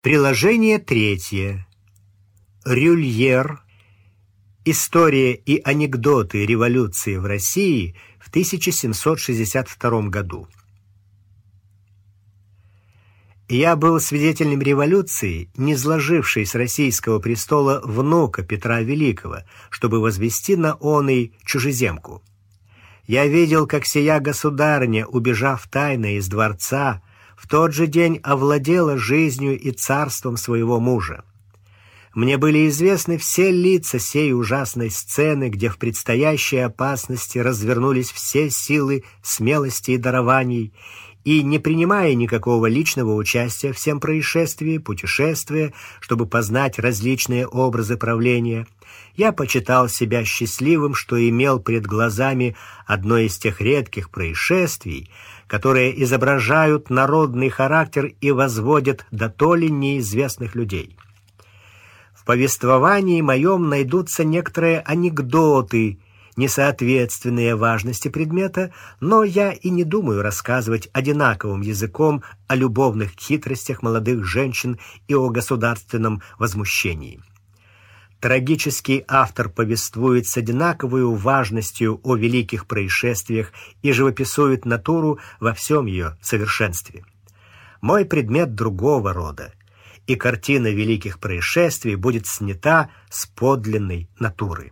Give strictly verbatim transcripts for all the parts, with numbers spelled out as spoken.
Приложение третье. Рюльер. История и анекдоты революции в России в тысяча семьсот шестьдесят втором году. Я был свидетелем революции, низложившей с российского престола внука Петра Великого, чтобы возвести на оный чужеземку. Я видел, как сия государыня, убежав тайно из дворца, в тот же день овладела жизнью и царством своего мужа. Мне были известны все лица сей ужасной сцены, где в предстоящей опасности развернулись все силы смелости и дарований, и, не принимая никакого личного участия в всем происшествии, путешествия, чтобы познать различные образы правления, я почитал себя счастливым, что имел пред глазами одно из тех редких происшествий, которые изображают народный характер и возводят до толи неизвестных людей. В повествовании моем найдутся некоторые анекдоты, несоответственные важности предмета, но я и не думаю рассказывать одинаковым языком о любовных хитростях молодых женщин и о государственном возмущении. Трагический автор повествует с одинаковой важностью о великих происшествиях и живописует натуру во всем ее совершенстве. Мой предмет другого рода, и картина великих происшествий будет снята с подлинной натуры.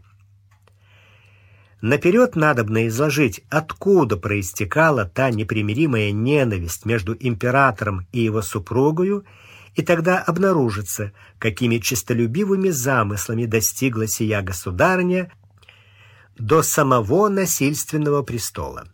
Наперед надобно изложить, откуда проистекала та непримиримая ненависть между императором и его супругою, и тогда обнаружится, какими честолюбивыми замыслами достигла сия государыня до самого насильственного престола.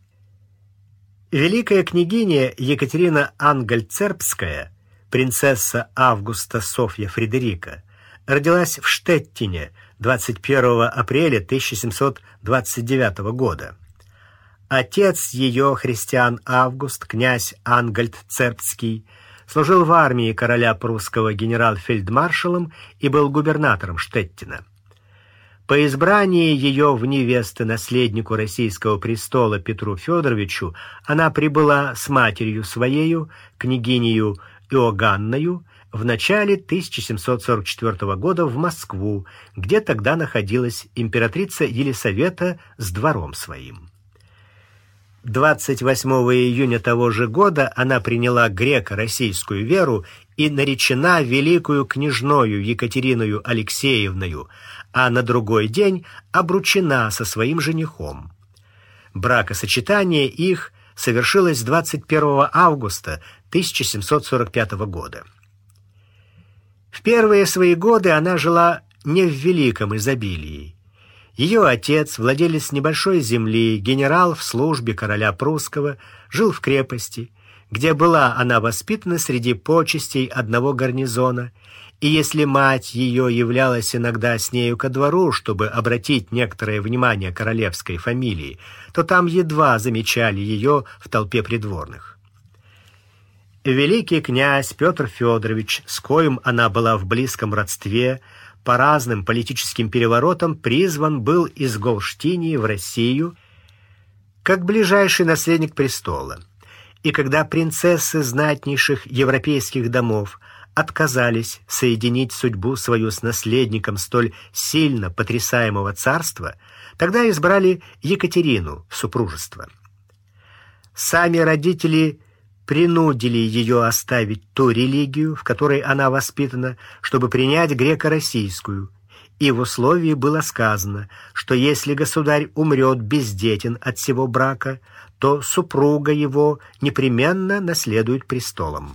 Великая княгиня Екатерина Ангальцербская, принцесса Августа Софья Фредерика, родилась в Штеттине двадцать первого апреля тысяча семьсот двадцать девятого года. Отец ее, Христиан Август, князь Ангальцербский, служил в армии короля прусского генерал-фельдмаршалом и был губернатором Штеттина. По избрании ее в невесты наследнику российского престола Петру Федоровичу она прибыла с матерью своею, княгинею Иоганною, в начале тысяча семьсот сорок четвёртого года в Москву, где тогда находилась императрица Елисавета с двором своим. двадцать восьмого июня того же года она приняла греко-российскую веру и наречена великую княжною Екатериною Алексеевною, а на другой день обручена со своим женихом. Бракосочетание их совершилось двадцать первого августа тысяча семьсот сорок пятого года. В первые свои годы она жила не в великом изобилии. Ее отец, владелец небольшой земли, генерал в службе короля прусского, жил в крепости, где была она воспитана среди почестей одного гарнизона, и если мать ее являлась иногда с нею ко двору, чтобы обратить некоторое внимание королевской фамилии, то там едва замечали ее в толпе придворных. Великий князь Петр Федорович, с коим она была в близком родстве, по разным политическим переворотам призван был из Голштинии в Россию как ближайший наследник престола. И когда принцессы знатнейших европейских домов отказались соединить судьбу свою с наследником столь сильно потрясаемого царства, тогда избрали Екатерину в супружество. Сами родители принудили ее оставить ту религию, в которой она воспитана, чтобы принять греко-российскую, и в условии было сказано, что если государь умрет бездетен от сего брака, то супруга его непременно наследует престолом.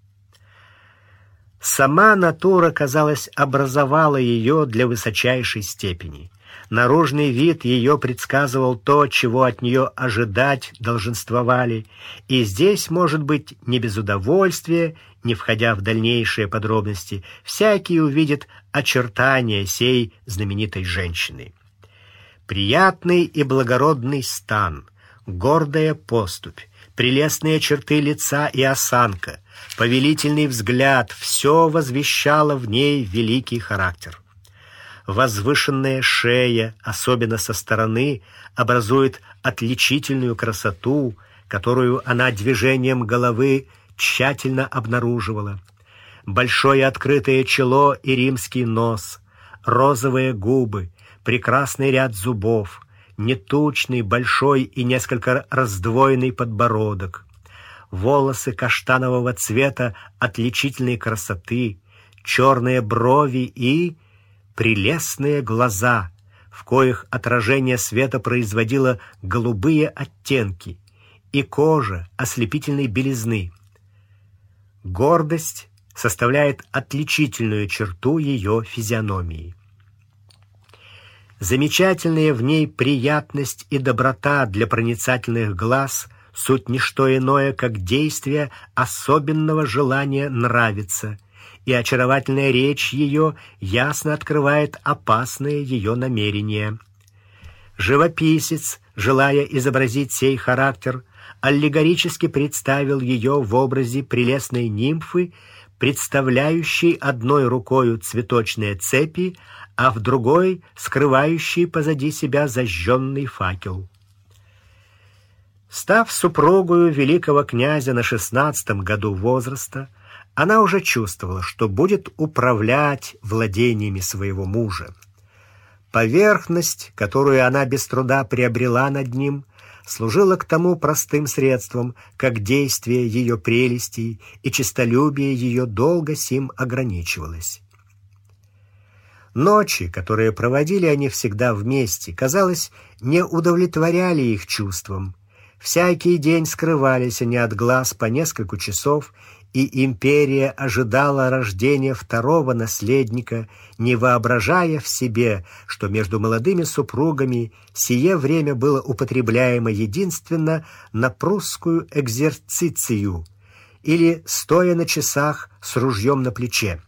Сама натура, казалось, образовала ее для высочайшей степени. Наружный вид ее предсказывал то, чего от нее ожидать долженствовали, и здесь, может быть, не без удовольствия, не входя в дальнейшие подробности, всякий увидит очертания сей знаменитой женщины. Приятный и благородный стан, гордая поступь, прелестные черты лица и осанка, повелительный взгляд — все возвещало в ней великий характер. Возвышенная шея, особенно со стороны, образует отличительную красоту, которую она движением головы тщательно обнаруживала. большое открытое чело и римский нос, розовые губы, прекрасный ряд зубов, нетучный, большой и несколько раздвоенный подбородок, волосы каштанового цвета отличительной красоты, черные брови и прелестные глаза, в коих отражение света производило голубые оттенки, и кожа ослепительной белизны. Гордость составляет отличительную черту ее физиономии. Замечательная в ней приятность и доброта для проницательных глаз суть не что иное, как действие особенного желания нравиться, и очаровательная речь ее ясно открывает опасные ее намерения. Живописец, желая изобразить сей характер, аллегорически представил ее в образе прелестной нимфы, представляющей одной рукою цветочные цепи, а в другой скрывающей позади себя зажженный факел. Став супругою великого князя на шестнадцатом году возраста, она уже чувствовала, что будет управлять владениями своего мужа. Поверхность, которую она без труда приобрела над ним, служила к тому простым средством, как действие ее прелестей, и честолюбие ее долго сим ограничивалось. Ночи, которые проводили они всегда вместе, казалось, не удовлетворяли их чувствам. Всякий день скрывались они от глаз по несколько часов, и империя ожидала рождения второго наследника, не воображая в себе, что между молодыми супругами сие время было употребляемо единственно на прусскую экзерцицию или стоя на часах с ружьем на плече.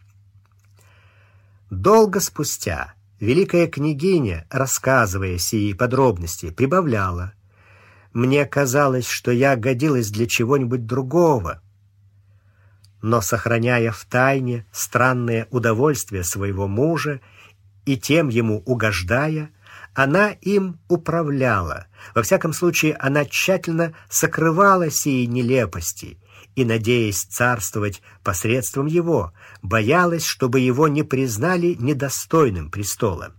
Долго спустя великая княгиня, рассказывая сии подробности, прибавляла: «Мне казалось, что я годилась для чего-нибудь другого». Но, сохраняя в тайне странное удовольствие своего мужа и тем ему угождая, она им управляла. Во всяком случае, она тщательно сокрывала сии нелепости и, надеясь царствовать посредством его, боялась, чтобы его не признали недостойным престола.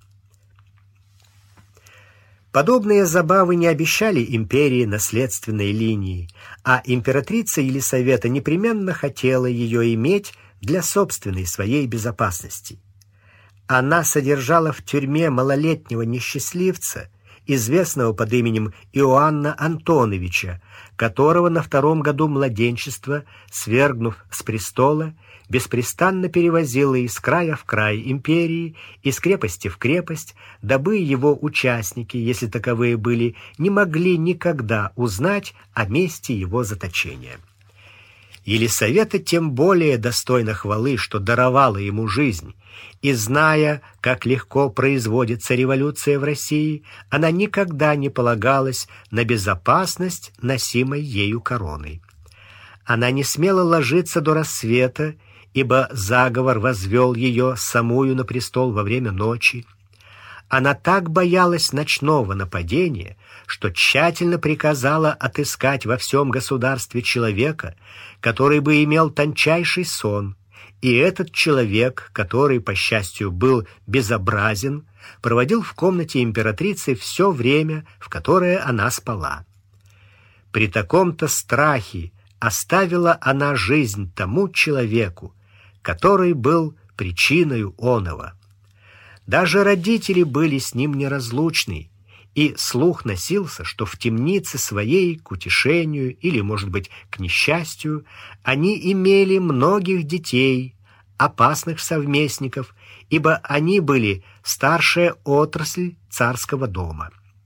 Подобные забавы не обещали империи наследственной линии, а императрица Елисавета непременно хотела ее иметь для собственной своей безопасности. Она содержала в тюрьме малолетнего несчастливца, известного под именем Иоанна Антоновича, которого на втором году младенчества, свергнув с престола, беспрестанно перевозила из края в край империи, из крепости в крепость, дабы его участники, если таковые были, не могли никогда узнать о месте его заточения. Елисавета тем более достойна хвалы, что даровала ему жизнь, и, зная, как легко производится революция в России, она никогда не полагалась на безопасность носимой ею короны. Она не смела ложиться до рассвета, ибо заговор возвел ее самую на престол во время ночи. Она так боялась ночного нападения, что тщательно приказала отыскать во всем государстве человека, который бы имел тончайший сон, и этот человек, который, по счастью, был безобразен, проводил в комнате императрицы все время, в которое она спала. При таком-то страхе оставила она жизнь тому человеку, который был причиною оного. Даже родители были с ним неразлучны, и слух носился, что в темнице своей к утешению или, может быть, к несчастью, они имели многих детей, опасных совместников, ибо они были старшая отрасль царского дома.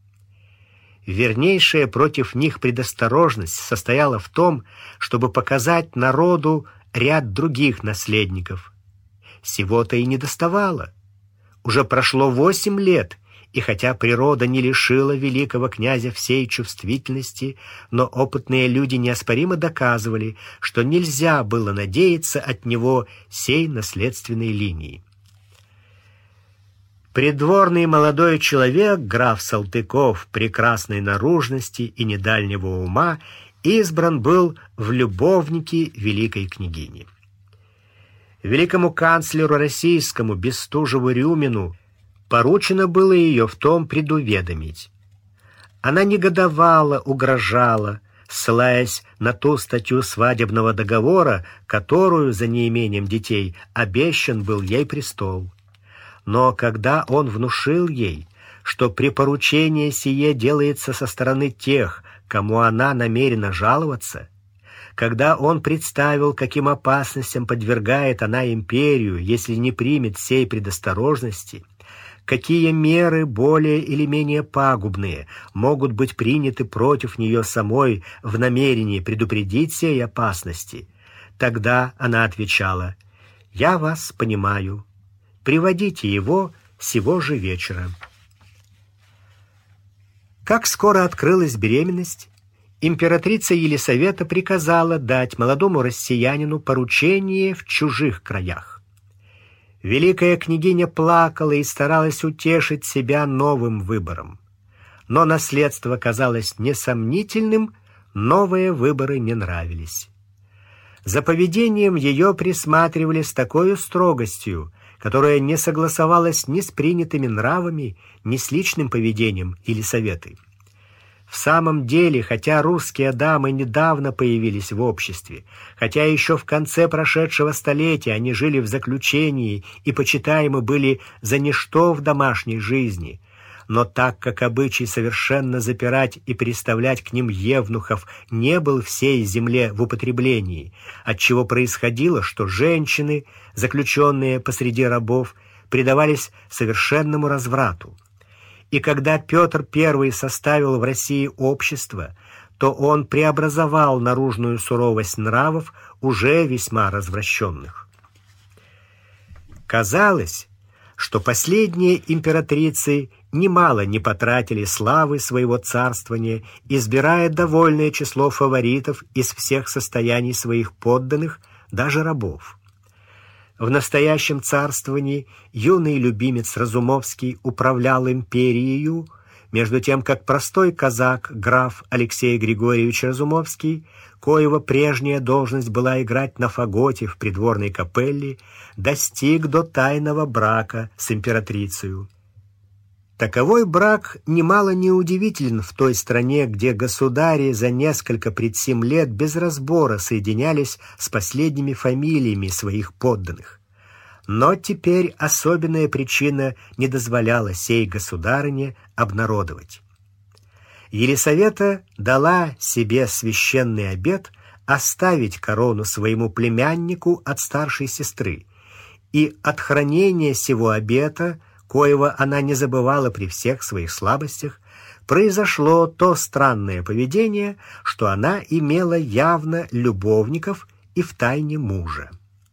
Вернейшая против них предосторожность состояла в том, чтобы показать народу ряд других наследников. Сего-то и недоставало. Уже прошло восемь лет, и хотя природа не лишила великого князя всей чувствительности, но опытные люди неоспоримо доказывали, что нельзя было надеяться от него сей наследственной линии. Придворный молодой человек, граф Салтыков, прекрасной наружности и недальнего ума, избран был в любовники великой княгини. Великому канцлеру российскому Бестужеву-Рюмину поручено было ее в том предуведомить. Она негодовала, угрожала, ссылаясь на ту статью свадебного договора, которую за неимением детей обещан был ей престол. Но когда он внушил ей, что препоручение сие делается со стороны тех, кому она намерена жаловаться, когда он представил, каким опасностям подвергает она империю, если не примет сей предосторожности, какие меры более или менее пагубные могут быть приняты против нее самой в намерении предупредить сей опасности, тогда она отвечала: «Я вас понимаю. Приводите его сего же вечера». Как скоро открылась беременность, императрица Елисавета приказала дать молодому россиянину поручение в чужих краях. Великая княгиня плакала и старалась утешить себя новым выбором. Но наследство казалось несомнительным, новые выборы не нравились. За поведением ее присматривали с такой строгостью, которая не согласовалась ни с принятыми нравами, ни с личным поведением Елисаветы. В самом деле, хотя русские дамы недавно появились в обществе, хотя еще в конце прошедшего столетия они жили в заключении и почитаемы были за ничто в домашней жизни, но так как обычай совершенно запирать и приставлять к ним евнухов не был всей земле в употреблении, отчего происходило, что женщины, заключенные посреди рабов, предавались совершенному разврату. И когда Петр Первый составил в России общество, то он преобразовал наружную суровость нравов, уже весьма развращенных. Казалось, что последние императрицы немало не потратили славы своего царствования, избирая довольное число фаворитов из всех состояний своих подданных, даже рабов. В настоящем царствовании юный любимец Разумовский управлял империей, между тем как простой казак, граф Алексей Григорьевич Разумовский, коего прежняя должность была играть на фаготе в придворной капелле, достиг до тайного брака с императрицей. Таковой брак немало не удивителен в той стране, где государи за несколько пред сим лет без разбора соединялись с последними фамилиями своих подданных. Но теперь особенная причина не дозволяла сей государыне обнародовать. Елисавета дала себе священный обет оставить корону своему племяннику от старшей сестры, и от хранения сего обета, коего она не забывала при всех своих слабостях, произошло то странное поведение, что она имела явно любовников и втайне мужа.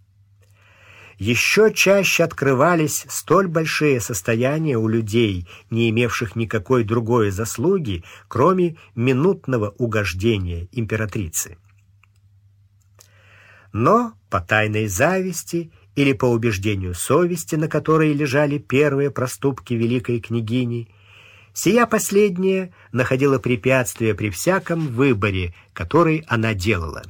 Еще чаще открывались столь большие состояния у людей, не имевших никакой другой заслуги, кроме минутного угождения императрицы. Но по тайной зависти или по убеждению совести, на которой лежали первые проступки великой княгини, сия последняя находила препятствия при всяком выборе, который она делала.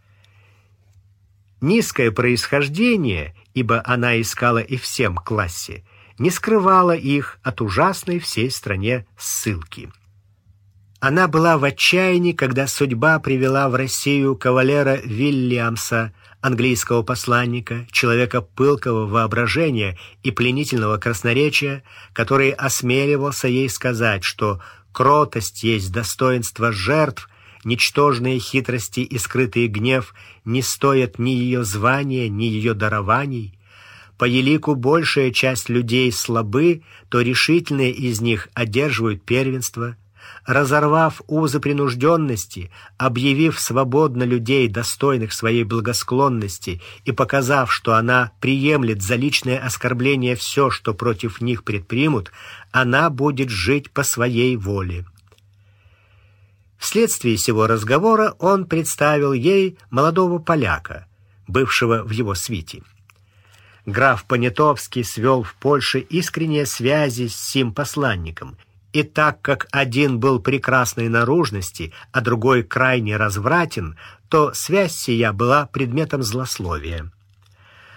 Низкое происхождение, ибо она искала и в сем классе, не скрывала их от ужасной всей стране ссылки. Она была в отчаянии, когда судьба привела в Россию кавалера Вильямса, английского посланника, человека пылкого воображения и пленительного красноречия, который осмеливался ей сказать, что кротость есть достоинство жертв, ничтожные хитрости и скрытый гнев не стоят ни ее звания, ни ее дарований. По елику большая часть людей слабы, то решительные из них одерживают первенство. Разорвав узы принужденности, объявив свободно людей, достойных своей благосклонности, и показав, что она приемлет за личное оскорбление все, что против них предпримут, она будет жить по своей воле. Вследствие сего разговора он представил ей молодого поляка, бывшего в его свите. Граф Понятовский свел в Польше искренние связи с сим посланником, и так как один был прекрасной наружности, а другой крайне развратен, то связь сия была предметом злословия.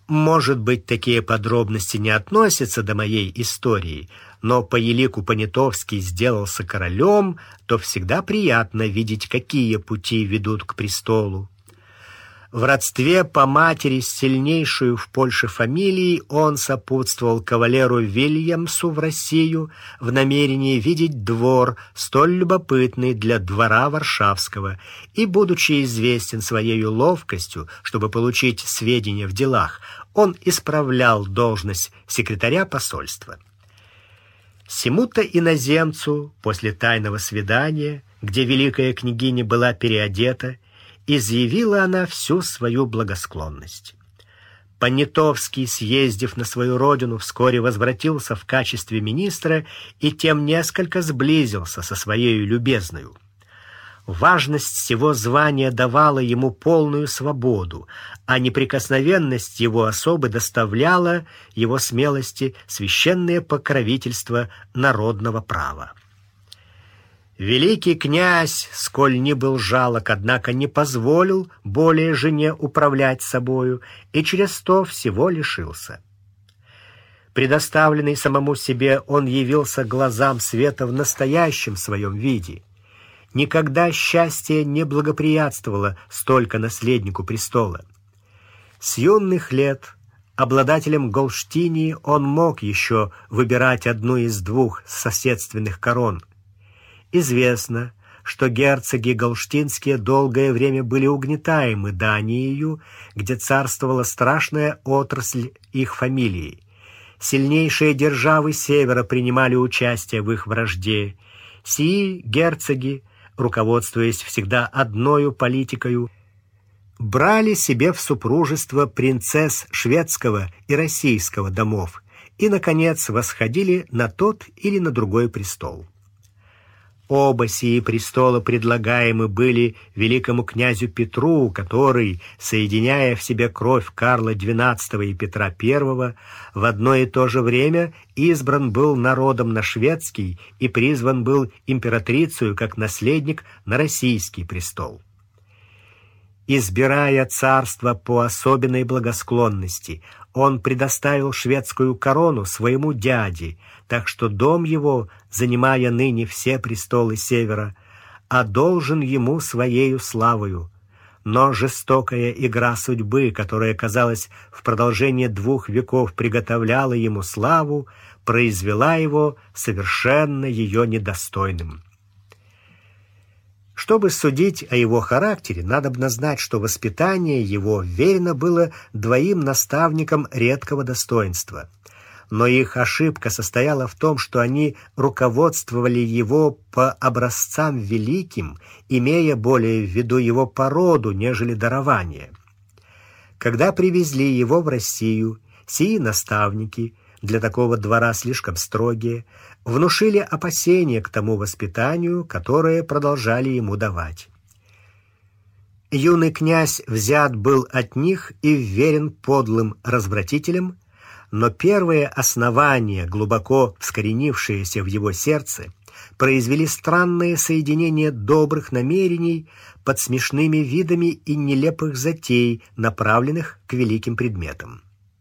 Может быть, такие подробности не относятся до моей истории, но по елику Понятовский сделался королем, то всегда приятно видеть, какие пути ведут к престолу. В родстве по матери с сильнейшую в Польше фамилией он сопутствовал кавалеру Вильямсу в Россию в намерении видеть двор, столь любопытный для двора варшавского, и, будучи известен своей ловкостью, чтобы получить сведения в делах, он исправлял должность секретаря посольства. Сему-то иноземцу после тайного свидания, где великая княгиня была переодета, изъявила она всю свою благосклонность. Понятовский, съездив на свою родину, вскоре возвратился в качестве министра и тем несколько сблизился со своей любезною. Важность сего звания давала ему полную свободу, а неприкосновенность его особы доставляла его смелости священное покровительство народного права. Великий князь, сколь ни был жалок, однако не позволил более жене управлять собою и через то всего лишился. Предоставленный самому себе, он явился глазам света в настоящем своем виде. Никогда счастье не благоприятствовало столько наследнику престола. С юных лет обладателем Голштинии он мог еще выбирать одну из двух соседственных корон. Известно, что герцоги голштинские долгое время были угнетаемы Данией, где царствовала страшная отрасль их фамилии. Сильнейшие державы севера принимали участие в их вражде. Сии герцоги, руководствуясь всегда одною политикою, брали себе в супружество принцесс шведского и российского домов и, наконец, восходили на тот или на другой престол. Оба сии престола предлагаемы были великому князю Петру, который, соединяя в себе кровь Карла двенадцатого и Петра первого, в одно и то же время избран был народом на шведский и призван был императрицею как наследник на российский престол. Избирая царство по особенной благосклонности, он предоставил шведскую корону своему дяде, так что дом его, занимая ныне все престолы севера, одолжен ему своею славою. Но жестокая игра судьбы, которая, казалось, в продолжение двух веков приготовляла ему славу, произвела его совершенно ее недостойным. Чтобы судить о его характере, надобно знать, что воспитание его верено было двоим наставникам редкого достоинства. Но их ошибка состояла в том, что они руководствовали его по образцам великим, имея более в виду его породу, нежели дарование. Когда привезли его в Россию, сии наставники, для такого двора слишком строгие, внушили опасения к тому воспитанию, которое продолжали ему давать. Юный князь взят был от них и вверен подлым развратителям, но первые основания, глубоко вскоренившиеся в его сердце, произвели странное соединение добрых намерений под смешными видами и нелепых затей, направленных к великим предметам.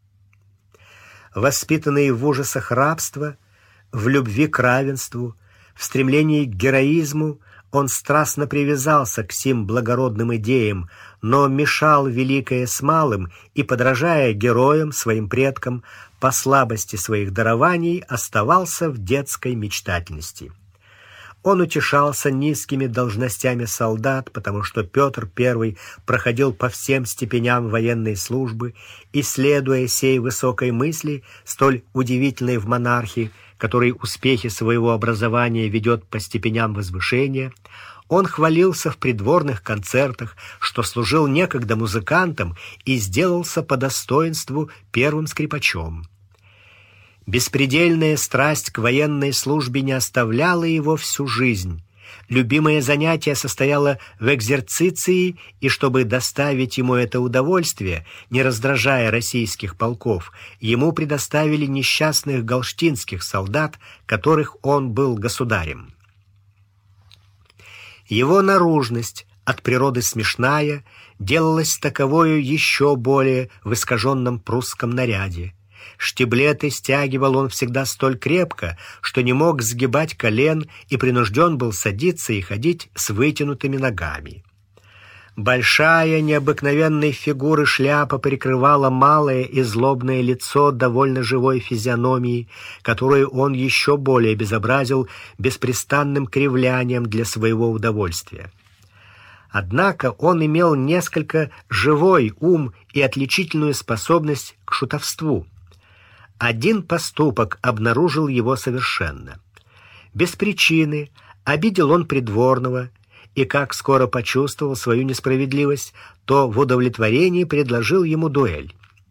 Воспитанный в ужасах рабства, в любви к равенству, в стремлении к героизму, он страстно привязался к сим благородным идеям, но мешал великое с малым и, подражая героям, своим предкам, по слабости своих дарований оставался в детской мечтательности. Он утешался низкими должностями солдат, потому что Петр Первый проходил по всем степеням военной службы, и, следуя сей высокой мысли, столь удивительной в монархии, который успехи своего образования ведет по степеням возвышения, он хвалился в придворных концертах, что служил некогда музыкантом и сделался по достоинству первым скрипачом. Беспредельная страсть к военной службе не оставляла его всю жизнь. Любимое занятие состояло в экзерциции, и чтобы доставить ему это удовольствие, не раздражая российских полков, ему предоставили несчастных галштинских солдат, которых он был государем. Его наружность, от природы смешная, делалась таковою еще более в искаженном прусском наряде. Штиблеты стягивал он всегда столь крепко, что не мог сгибать колен и принужден был садиться и ходить с вытянутыми ногами. Большая, необыкновенной фигуры шляпа прикрывала малое и злобное лицо довольно живой физиономии, которую он еще более безобразил беспрестанным кривлянием для своего удовольствия. Однако он имел несколько живой ум и отличительную способность к шутовству. Один поступок обнаружил его совершенно. Без причины обидел он придворного, и как скоро почувствовал свою несправедливость, то в удовлетворении предложил ему дуэль.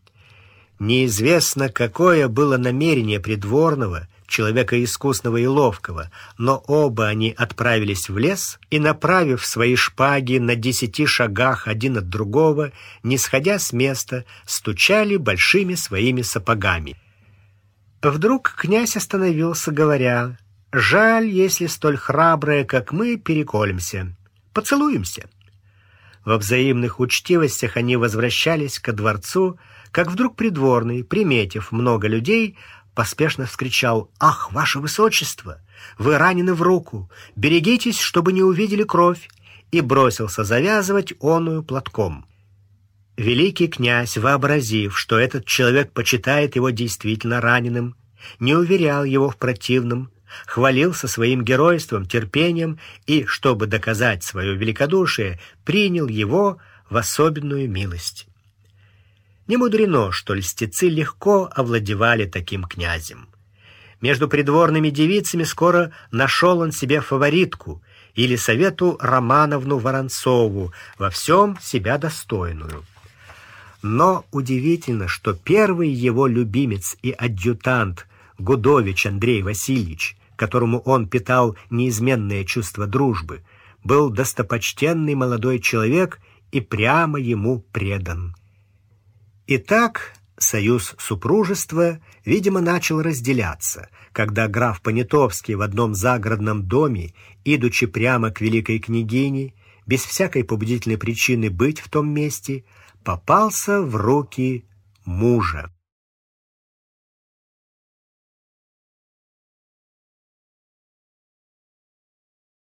Неизвестно, какое было намерение придворного, человека искусного и ловкого, но оба они отправились в лес и, направив свои шпаги на десяти шагах один от другого, не сходя с места, стучали большими своими сапогами. Вдруг князь остановился, говоря: «Жаль, если столь храбрые, как мы, переколемся. Поцелуемся». Во взаимных учтивостях они возвращались ко дворцу, как вдруг придворный, приметив много людей, поспешно вскричал: «Ах, ваше высочество, вы ранены в руку, берегитесь, чтобы не увидели кровь», и бросился завязывать оную платком. Великий князь, вообразив, что этот человек почитает его действительно раненым, не уверял его в противном, хвалился своим геройством, терпением и, чтобы доказать свое великодушие, принял его в особенную милость. Не мудрено, что льстецы легко овладевали таким князем. Между придворными девицами скоро нашел он себе фаворитку, Елисавету Романовну Воронцову, во всем себя достойную. Но удивительно, что первый его любимец и адъютант Гудович Андрей Васильевич, которому он питал неизменное чувство дружбы, был достопочтенный молодой человек и прямо ему предан. Итак, союз супружества, видимо, начал разделяться, когда граф Понятовский в одном загородном доме, идучи прямо к великой княгине, без всякой побудительной причины быть в том месте, попался в руки мужа.